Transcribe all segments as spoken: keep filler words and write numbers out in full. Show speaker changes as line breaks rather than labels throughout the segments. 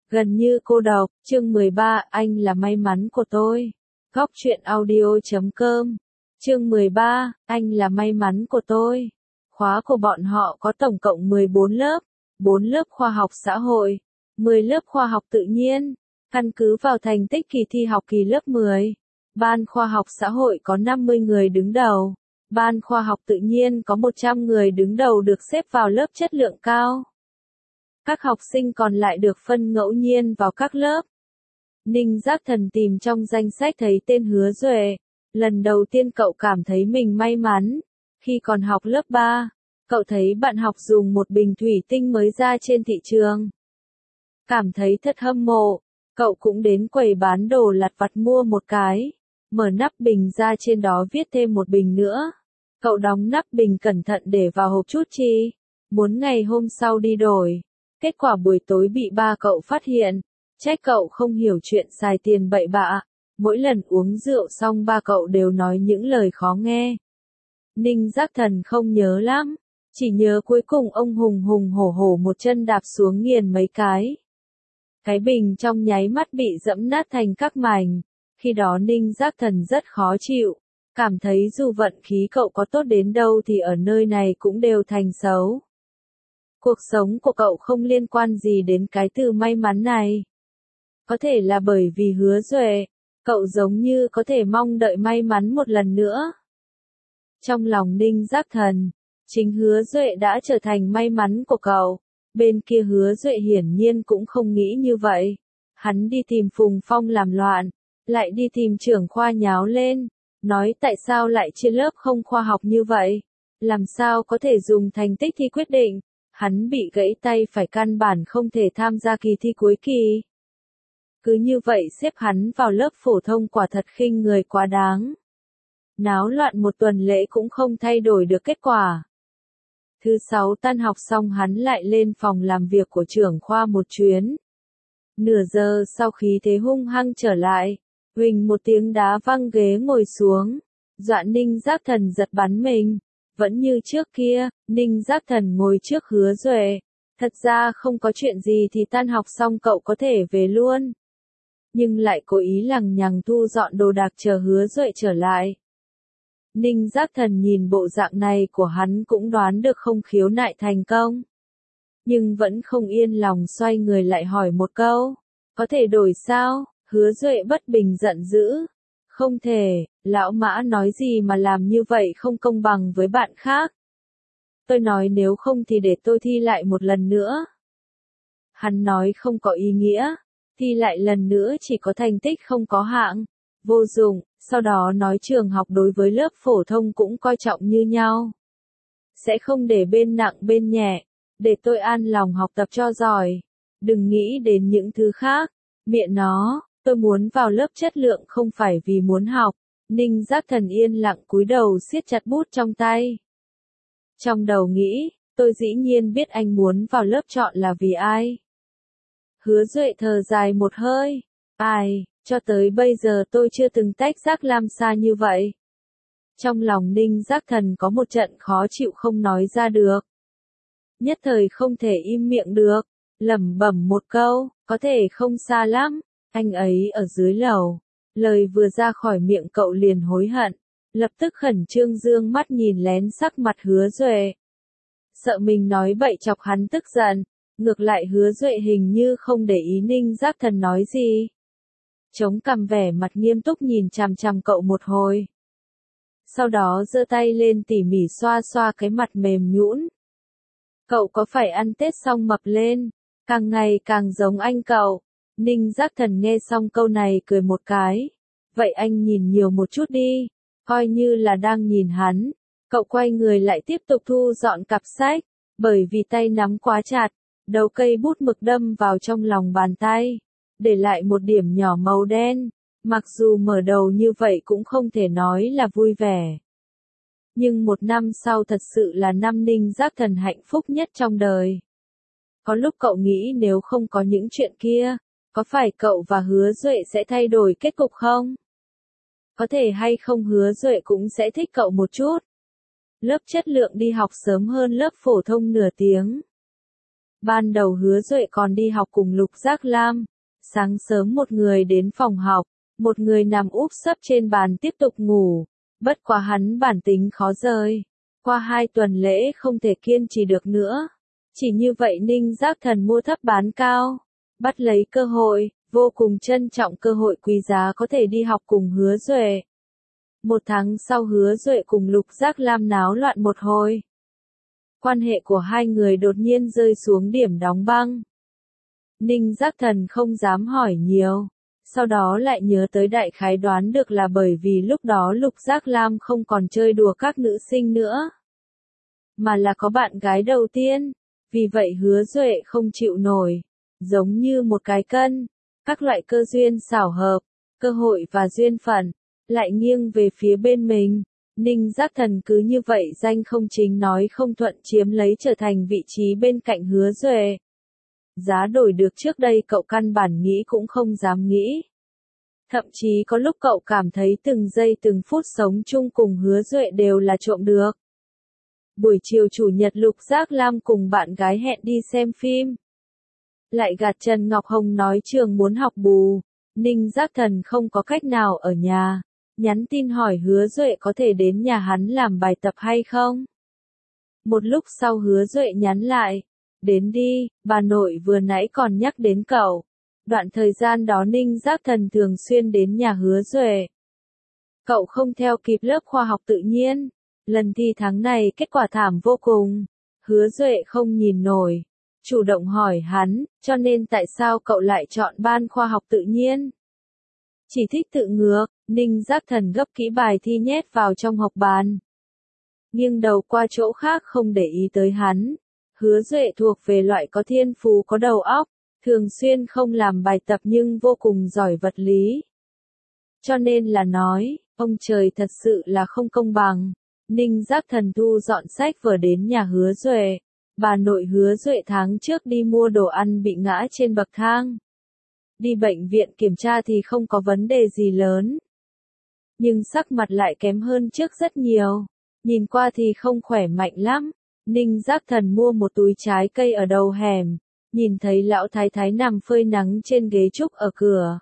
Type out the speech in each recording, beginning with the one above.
Gần như cô độc, chương mười ba, anh là may mắn của tôi. Góc truyện audio chấm com. Chương mười ba, anh là may mắn của tôi. Khóa của bọn họ có tổng cộng mười bốn lớp, bốn lớp khoa học xã hội, mười lớp khoa học tự nhiên. Căn cứ vào thành tích kỳ thi học kỳ lớp mười, ban khoa học xã hội có năm mươi người đứng đầu, ban khoa học tự nhiên có một trăm người đứng đầu được xếp vào lớp chất lượng cao. Các học sinh còn lại được phân ngẫu nhiên vào các lớp. Ninh Giác Thần tìm trong danh sách thấy tên Hứa Duệ. Lần đầu tiên cậu cảm thấy mình may mắn. Khi còn học lớp ba, cậu thấy bạn học dùng một bình thủy tinh mới ra trên thị trường. Cảm thấy thật hâm mộ, cậu cũng đến quầy bán đồ lặt vặt mua một cái. Mở nắp bình ra, trên đó viết thêm một bình nữa. Cậu đóng nắp bình cẩn thận để vào hộp chút chi. Muốn ngày hôm sau đi đổi. Kết quả buổi tối bị ba cậu phát hiện, trách cậu không hiểu chuyện xài tiền bậy bạ. Mỗi lần uống rượu xong ba cậu đều nói những lời khó nghe. Ninh Giác Thần không nhớ lắm, chỉ nhớ cuối cùng ông hùng hùng hổ hổ một chân đạp xuống nghiền mấy cái. Cái bình trong nháy mắt bị dẫm nát thành các mảnh. Khi đó Ninh Giác Thần rất khó chịu, cảm thấy dù vận khí cậu có tốt đến đâu thì ở nơi này cũng đều thành xấu. Cuộc sống của cậu không liên quan gì đến cái từ may mắn này. Có thể là bởi vì Hứa Duệ, cậu giống như có thể mong đợi may mắn một lần nữa. Trong lòng Ninh Giác Thần, chính Hứa Duệ đã trở thành may mắn của cậu. Bên kia Hứa Duệ hiển nhiên cũng không nghĩ như vậy. Hắn đi tìm Phùng Phong làm loạn, lại đi tìm trưởng khoa nháo lên, nói tại sao lại chia lớp không khoa học như vậy, làm sao có thể dùng thành tích thi quyết định. Hắn bị gãy tay phải, căn bản không thể tham gia kỳ thi cuối kỳ. Cứ như vậy xếp hắn vào lớp phổ thông quả thật khinh người quá đáng. Náo loạn một tuần lễ cũng không thay đổi được kết quả. Thứ sáu tan học xong hắn lại lên phòng làm việc của trưởng khoa một chuyến. Nửa giờ sau khí thế hung hăng trở lại, huỳnh một tiếng đá văng ghế ngồi xuống, dọa Ninh Giác Thần giật bắn mình. Vẫn như trước kia, Ninh Giác Thần ngồi trước Hứa Duệ. Thật ra không có chuyện gì thì tan học xong cậu có thể về luôn. Nhưng lại cố ý lằng nhằng thu dọn đồ đạc chờ Hứa Duệ trở lại. Ninh Giác Thần nhìn bộ dạng này của hắn cũng đoán được không khiếu nại thành công. Nhưng vẫn không yên lòng, xoay người lại hỏi một câu. Có thể đổi sao? Hứa Duệ bất bình giận dữ. Không thể, lão Mã nói gì mà làm như vậy không công bằng với bạn khác. Tôi nói nếu không thì để tôi thi lại một lần nữa. Hắn nói không có ý nghĩa, thi lại lần nữa chỉ có thành tích không có hạng, vô dụng, sau đó nói trường học đối với lớp phổ thông cũng coi trọng như nhau. Sẽ không để bên nặng bên nhẹ, để tôi an lòng học tập cho giỏi, đừng nghĩ đến những thứ khác, miệng nó. Tôi muốn vào lớp chất lượng không phải vì muốn học. Ninh Giác Thần yên lặng cúi đầu siết chặt bút trong tay. Trong đầu nghĩ, tôi dĩ nhiên biết anh muốn vào lớp chọn là vì ai. Hứa Duệ thở dài một hơi. Ai, cho tới bây giờ tôi chưa từng tách Giác Lam xa như vậy. Trong lòng Ninh Giác Thần có một trận khó chịu không nói ra được. Nhất thời không thể im miệng được, lẩm bẩm một câu, có thể không xa lắm. Anh ấy ở dưới lầu. Lời vừa ra khỏi miệng cậu liền hối hận, lập tức khẩn trương dương mắt nhìn lén sắc mặt Hứa Duệ. Sợ mình nói bậy chọc hắn tức giận, ngược lại Hứa Duệ hình như không để ý Ninh Giác Thần nói gì. Chống cằm vẻ mặt nghiêm túc nhìn chằm chằm cậu một hồi. Sau đó giơ tay lên tỉ mỉ xoa xoa cái mặt mềm nhũn. Cậu có phải ăn Tết xong mập lên, càng ngày càng giống anh cậu. Ninh Giác Thần nghe xong câu này cười một cái. Vậy anh nhìn nhiều một chút đi. Coi như là đang nhìn hắn. Cậu quay người lại tiếp tục thu dọn cặp sách. Bởi vì tay nắm quá chặt, đầu cây bút mực đâm vào trong lòng bàn tay, để lại một điểm nhỏ màu đen. Mặc dù mở đầu như vậy cũng không thể nói là vui vẻ. Nhưng một năm sau thật sự là năm Ninh Giác Thần hạnh phúc nhất trong đời. Có lúc cậu nghĩ nếu không có những chuyện kia, có phải cậu và Hứa Duệ sẽ thay đổi kết cục không? Có thể hay không Hứa Duệ cũng sẽ thích cậu một chút. Lớp chất lượng đi học sớm hơn lớp phổ thông nửa tiếng. Ban đầu Hứa Duệ còn đi học cùng Lục Giác Lam. Sáng sớm một người đến phòng học, một người nằm úp sấp trên bàn tiếp tục ngủ. Bất quá hắn bản tính khó rời. Qua hai tuần lễ không thể kiên trì được nữa. Chỉ như vậy Ninh Giác Thần mua thấp bán cao. Bắt lấy cơ hội, vô cùng trân trọng cơ hội quý giá có thể đi học cùng Hứa Duệ. Một tháng sau Hứa Duệ cùng Lục Giác Lam náo loạn một hồi. Quan hệ của hai người đột nhiên rơi xuống điểm đóng băng. Ninh Giác Thần không dám hỏi nhiều. Sau đó lại nhớ tới đại khái đoán được là bởi vì lúc đó Lục Giác Lam không còn chơi đùa các nữ sinh nữa. Mà là có bạn gái đầu tiên. Vì vậy Hứa Duệ không chịu nổi. Giống như một cái cân. Các loại cơ duyên xảo hợp, cơ hội và duyên phận, lại nghiêng về phía bên mình. Ninh Giác Thần cứ như vậy danh không chính nói không thuận chiếm lấy trở thành vị trí bên cạnh Hứa Duệ. Giá đổi được trước đây cậu căn bản nghĩ cũng không dám nghĩ. Thậm chí có lúc cậu cảm thấy từng giây từng phút sống chung cùng Hứa Duệ đều là trộm được. Buổi chiều chủ nhật Lục Giác Lam cùng bạn gái hẹn đi xem phim. Lại gạt Trần Ngọc Hồng nói trường muốn học bù. Ninh Giác Thần không có cách nào ở nhà. Nhắn tin hỏi Hứa Duệ có thể đến nhà hắn làm bài tập hay không. Một lúc sau Hứa Duệ nhắn lại. Đến đi, bà nội vừa nãy còn nhắc đến cậu. Đoạn thời gian đó Ninh Giác Thần thường xuyên đến nhà Hứa Duệ. Cậu không theo kịp lớp khoa học tự nhiên. Lần thi tháng này kết quả thảm vô cùng. Hứa Duệ không nhìn nổi. Chủ động hỏi hắn, cho nên tại sao cậu lại chọn ban khoa học tự nhiên? Chỉ thích tự ngược, Ninh Giác Thần gấp kỹ bài thi nhét vào trong học bàn. Nghiêng đầu qua chỗ khác không để ý tới hắn. Hứa Duệ thuộc về loại có thiên phú có đầu óc, thường xuyên không làm bài tập nhưng vô cùng giỏi vật lý. Cho nên là nói, ông trời thật sự là không công bằng. Ninh Giác Thần thu dọn sách vở đến nhà Hứa Duệ. Bà nội Hứa Duệ tháng trước đi mua đồ ăn bị ngã trên bậc thang. Đi bệnh viện kiểm tra thì không có vấn đề gì lớn. Nhưng sắc mặt lại kém hơn trước rất nhiều. Nhìn qua thì không khỏe mạnh lắm. Ninh Giác Thần mua một túi trái cây ở đầu hẻm. Nhìn thấy lão thái thái nằm phơi nắng trên ghế trúc ở cửa.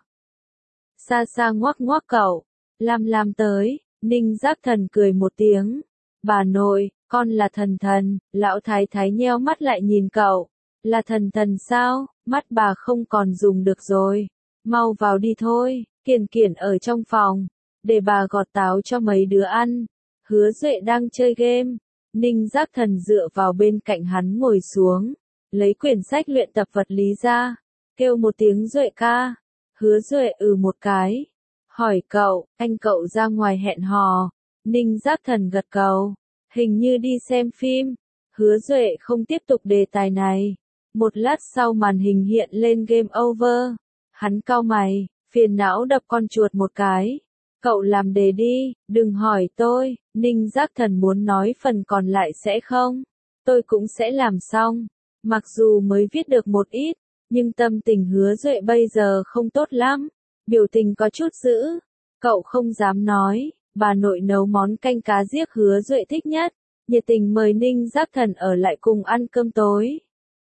Xa xa ngoắc ngoắc cậu. Lam Lam tới. Ninh Giác Thần cười một tiếng. Bà nội, con là Thần Thần. Lão thái thái nheo mắt lại nhìn cậu. Là Thần Thần sao? Mắt bà không còn dùng được rồi. Mau vào đi thôi. Kiền Kiền ở trong phòng. Để bà gọt táo cho mấy đứa ăn. Hứa Duệ đang chơi game. Ninh Giác Thần dựa vào bên cạnh hắn ngồi xuống. Lấy quyển sách luyện tập vật lý ra. Kêu một tiếng Duệ ca. Hứa Duệ ừ một cái. Hỏi cậu, anh cậu ra ngoài hẹn hò. Ninh Giác Thần gật đầu. Hình như đi xem phim. Hứa Duệ không tiếp tục đề tài này. Một lát sau màn hình hiện lên game over. Hắn cau mày, phiền não đập con chuột một cái. Cậu làm đề đi, đừng hỏi tôi. Ninh Giác Thần muốn nói phần còn lại sẽ không. Tôi cũng sẽ làm xong. Mặc dù mới viết được một ít, nhưng tâm tình Hứa Duệ bây giờ không tốt lắm. Biểu tình có chút dữ. Cậu không dám nói. Bà nội nấu món canh cá giết Hứa Duệ thích nhất. Nhiệt tình mời Ninh Giác Thần ở lại cùng ăn cơm tối.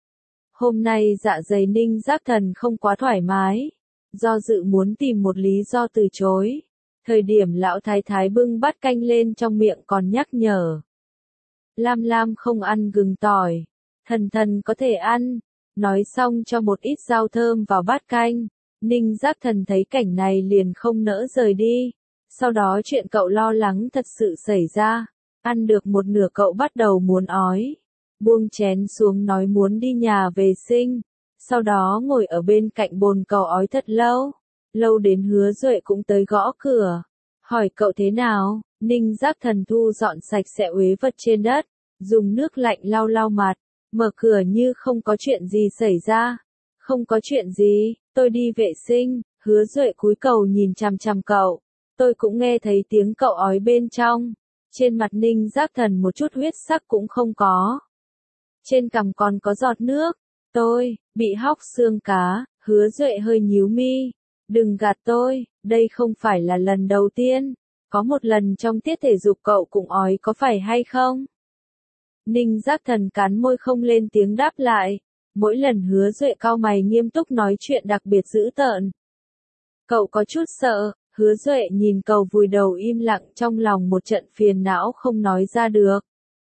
Hôm nay dạ dày Ninh Giác Thần không quá thoải mái. Do dự muốn tìm một lý do từ chối. Thời điểm lão thái thái bưng bát canh lên trong miệng còn nhắc nhở. Lam Lam không ăn gừng tỏi. Thần Thần có thể ăn. Nói xong cho một ít rau thơm vào bát canh. Ninh Giác Thần thấy cảnh này liền không nỡ rời đi. Sau đó chuyện cậu lo lắng thật sự xảy ra. Ăn được một nửa cậu bắt đầu muốn ói. Buông chén xuống nói muốn đi nhà vệ sinh. Sau đó ngồi ở bên cạnh bồn cầu ói thật lâu. Lâu đến Hứa Duệ cũng tới gõ cửa. Hỏi cậu thế nào? Ninh Giác Thần thu dọn sạch sẽ uế vật trên đất. Dùng nước lạnh lau lau mặt. Mở cửa như không có chuyện gì xảy ra. Không có chuyện gì, tôi đi vệ sinh. Hứa Duệ cúi đầu nhìn chằm chằm cậu. Tôi cũng nghe thấy tiếng cậu ói bên trong. Trên mặt Ninh Giác Thần một chút huyết sắc cũng không có. Trên cằm còn có giọt nước. Tôi, bị hóc xương cá. Hứa Duệ hơi nhíu mi. Đừng gạt tôi, đây không phải là lần đầu tiên. Có một lần trong tiết thể dục cậu cũng ói có phải hay không? Ninh Giác Thần cắn môi không lên tiếng đáp lại. Mỗi lần Hứa Duệ cau mày nghiêm túc nói chuyện đặc biệt dữ tợn. Cậu có chút sợ, Hứa Duệ nhìn cậu vùi đầu im lặng trong lòng một trận phiền não không nói ra được.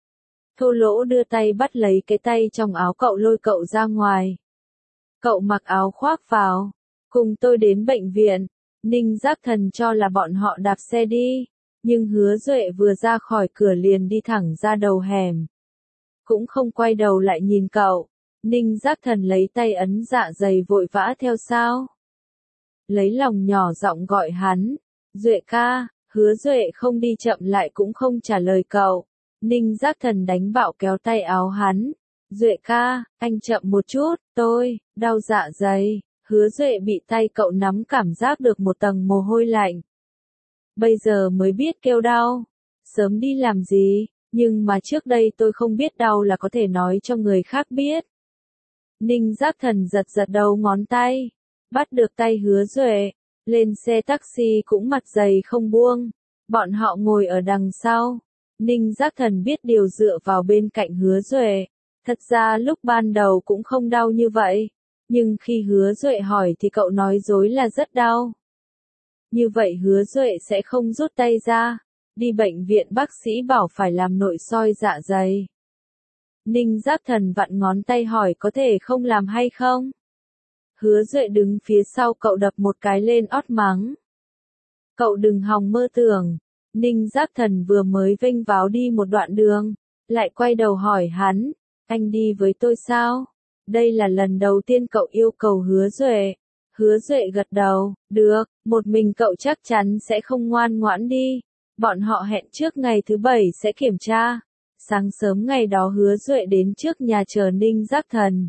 Thô Lỗ đưa tay bắt lấy cái tay trong áo cậu lôi cậu ra ngoài. Cậu mặc áo khoác vào, cùng tôi đến bệnh viện. Ninh Giác Thần cho là bọn họ đạp xe đi, nhưng Hứa Duệ vừa ra khỏi cửa liền đi thẳng ra đầu hẻm. Cũng không quay đầu lại nhìn cậu. Ninh Giác Thần lấy tay ấn dạ dày vội vã theo sau. Lấy lòng nhỏ giọng gọi hắn, Duệ ca. Hứa Duệ không đi chậm lại cũng không trả lời cậu. Ninh Giác Thần đánh bạo kéo tay áo hắn. Duệ ca, anh chậm một chút, tôi, đau dạ dày. Hứa Duệ bị tay cậu nắm cảm giác được một tầng mồ hôi lạnh. Bây giờ mới biết kêu đau. Sớm đi làm gì, nhưng mà trước đây tôi không biết đau là có thể nói cho người khác biết. Ninh Giác Thần giật giật đầu ngón tay, bắt được tay Hứa Duệ, lên xe taxi cũng mặt dày không buông. Bọn họ ngồi ở đằng sau. Ninh Giác Thần biết điều dựa vào bên cạnh Hứa Duệ. Thật ra lúc ban đầu cũng không đau như vậy. Nhưng khi Hứa Duệ hỏi thì cậu nói dối là rất đau. Như vậy Hứa Duệ sẽ không rút tay ra. Đi bệnh viện bác sĩ bảo phải làm nội soi dạ dày. Ninh Giác Thần vặn ngón tay hỏi có thể không làm hay không? Hứa Duệ đứng phía sau cậu đập một cái lên ót mắng. Cậu đừng hòng mơ tưởng. Ninh Giác Thần vừa mới vênh váo đi một đoạn đường, lại quay đầu hỏi hắn, anh đi với tôi sao? Đây là lần đầu tiên cậu yêu cầu Hứa Duệ. Hứa Duệ gật đầu, được, một mình cậu chắc chắn sẽ không ngoan ngoãn đi. Bọn họ hẹn trước ngày thứ bảy sẽ kiểm tra. Sáng sớm ngày đó Hứa Duệ đến trước nhà chờ Ninh Giác Thần.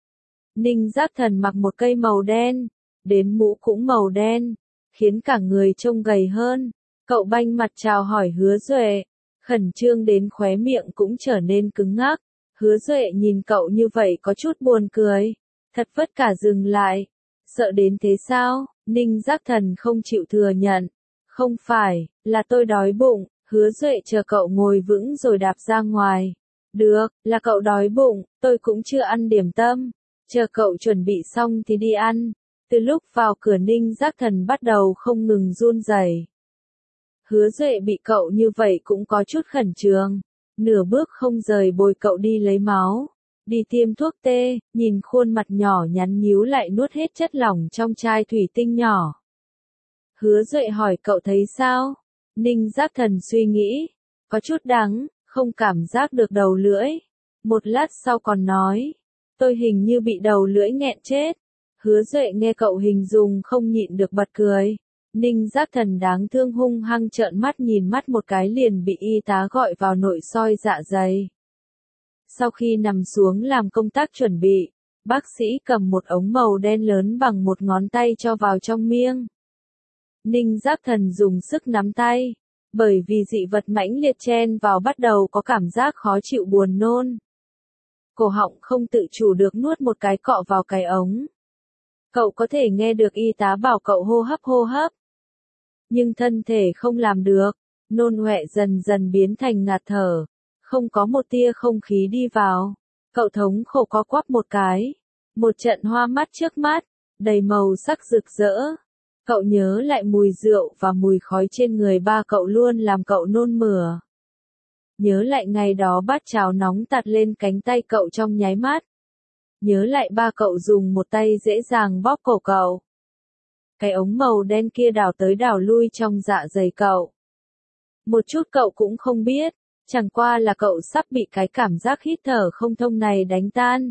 Ninh Giác Thần mặc một cây màu đen, đến mũ cũng màu đen, khiến cả người trông gầy hơn. Cậu banh mặt chào hỏi Hứa Duệ, khẩn trương đến khóe miệng cũng trở nên cứng ngắc. Hứa Duệ nhìn cậu như vậy có chút buồn cười, thật vất cả dừng lại. Sợ đến thế sao? Ninh Giác Thần không chịu thừa nhận. Không phải, là tôi đói bụng. Hứa Duệ chờ cậu ngồi vững rồi đạp ra ngoài. Được, là cậu đói bụng, tôi cũng chưa ăn điểm tâm. Chờ cậu chuẩn bị xong thì đi ăn. Từ lúc vào cửa Ninh Giác Thần bắt đầu không ngừng run rẩy. Hứa Duệ bị cậu như vậy cũng có chút khẩn trương. Nửa bước không rời bồi cậu đi lấy máu. Đi tiêm thuốc tê, nhìn khuôn mặt nhỏ nhắn nhíu lại nuốt hết chất lỏng trong chai thủy tinh nhỏ. Hứa Duệ hỏi cậu thấy sao? Ninh Giác Thần suy nghĩ, có chút đắng, không cảm giác được đầu lưỡi. Một lát sau còn nói, tôi hình như bị đầu lưỡi nghẹn chết. Hứa Duệ nghe cậu hình dung không nhịn được bật cười. Ninh Giác Thần đáng thương hung hăng trợn mắt nhìn mắt một cái liền bị y tá gọi vào nội soi dạ dày. Sau khi nằm xuống làm công tác chuẩn bị, bác sĩ cầm một ống màu đen lớn bằng một ngón tay cho vào trong miệng. Ninh Giác Thần dùng sức nắm tay, bởi vì dị vật mãnh liệt chen vào bắt đầu có cảm giác khó chịu buồn nôn. Cổ họng không tự chủ được nuốt một cái cọ vào cái ống. Cậu có thể nghe được y tá bảo cậu hô hấp hô hấp. Nhưng thân thể không làm được, nôn ọe dần dần biến thành ngạt thở. Không có một tia không khí đi vào. Cậu thống khổ co quắp một cái. Một trận hoa mắt trước mắt, đầy màu sắc rực rỡ. Cậu nhớ lại mùi rượu và mùi khói trên người ba cậu luôn làm cậu nôn mửa. Nhớ lại ngày đó bát cháo nóng tạt lên cánh tay cậu trong nháy mắt. Nhớ lại ba cậu dùng một tay dễ dàng bóp cổ cậu. Cái ống màu đen kia đảo tới đảo lui trong dạ dày cậu. Một chút cậu cũng không biết, chẳng qua là cậu sắp bị cái cảm giác hít thở không thông này đánh tan.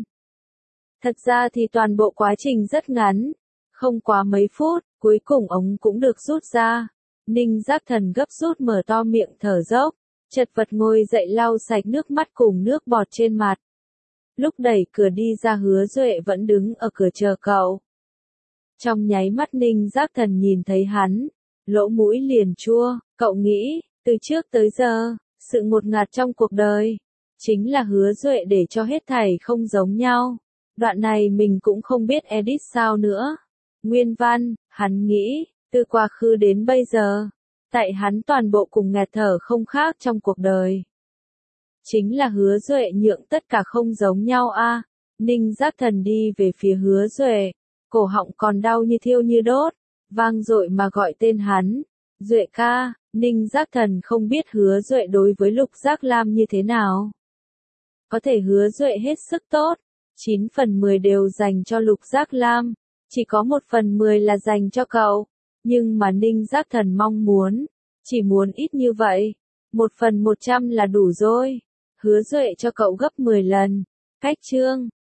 Thật ra thì toàn bộ quá trình rất ngắn, không quá mấy phút, cuối cùng ống cũng được rút ra. Ninh Giác Thần gấp rút mở to miệng thở dốc, chật vật ngồi dậy lau sạch nước mắt cùng nước bọt trên mặt. Lúc đẩy cửa đi ra Hứa Duệ vẫn đứng ở cửa chờ cậu. Trong nháy mắt Ninh Giác Thần nhìn thấy hắn, lỗ mũi liền chua, cậu nghĩ, từ trước tới giờ, sự ngột ngạt trong cuộc đời, chính là Hứa Duệ để cho hết thảy không giống nhau. Đoạn này mình cũng không biết edit sao nữa. Nguyên văn, hắn nghĩ, từ quá khứ đến bây giờ, tại hắn toàn bộ cùng nghẹt thở không khác trong cuộc đời. Chính là Hứa Duệ nhượng tất cả không giống nhau a. Ninh Giác Thần đi về phía Hứa Duệ, cổ họng còn đau như thiêu như đốt, vang dội mà gọi tên hắn. Duệ ca, Ninh Giác Thần không biết Hứa Duệ đối với Lục Giác Lam như thế nào. Có thể Hứa Duệ hết sức tốt, chín phần mười đều dành cho Lục Giác Lam, chỉ có một phần mười là dành cho cậu. Nhưng mà Ninh Giác Thần mong muốn, chỉ muốn ít như vậy, một phần một trăm là đủ rồi. Hứa Duệ cho cậu gấp mười lần. Cách chương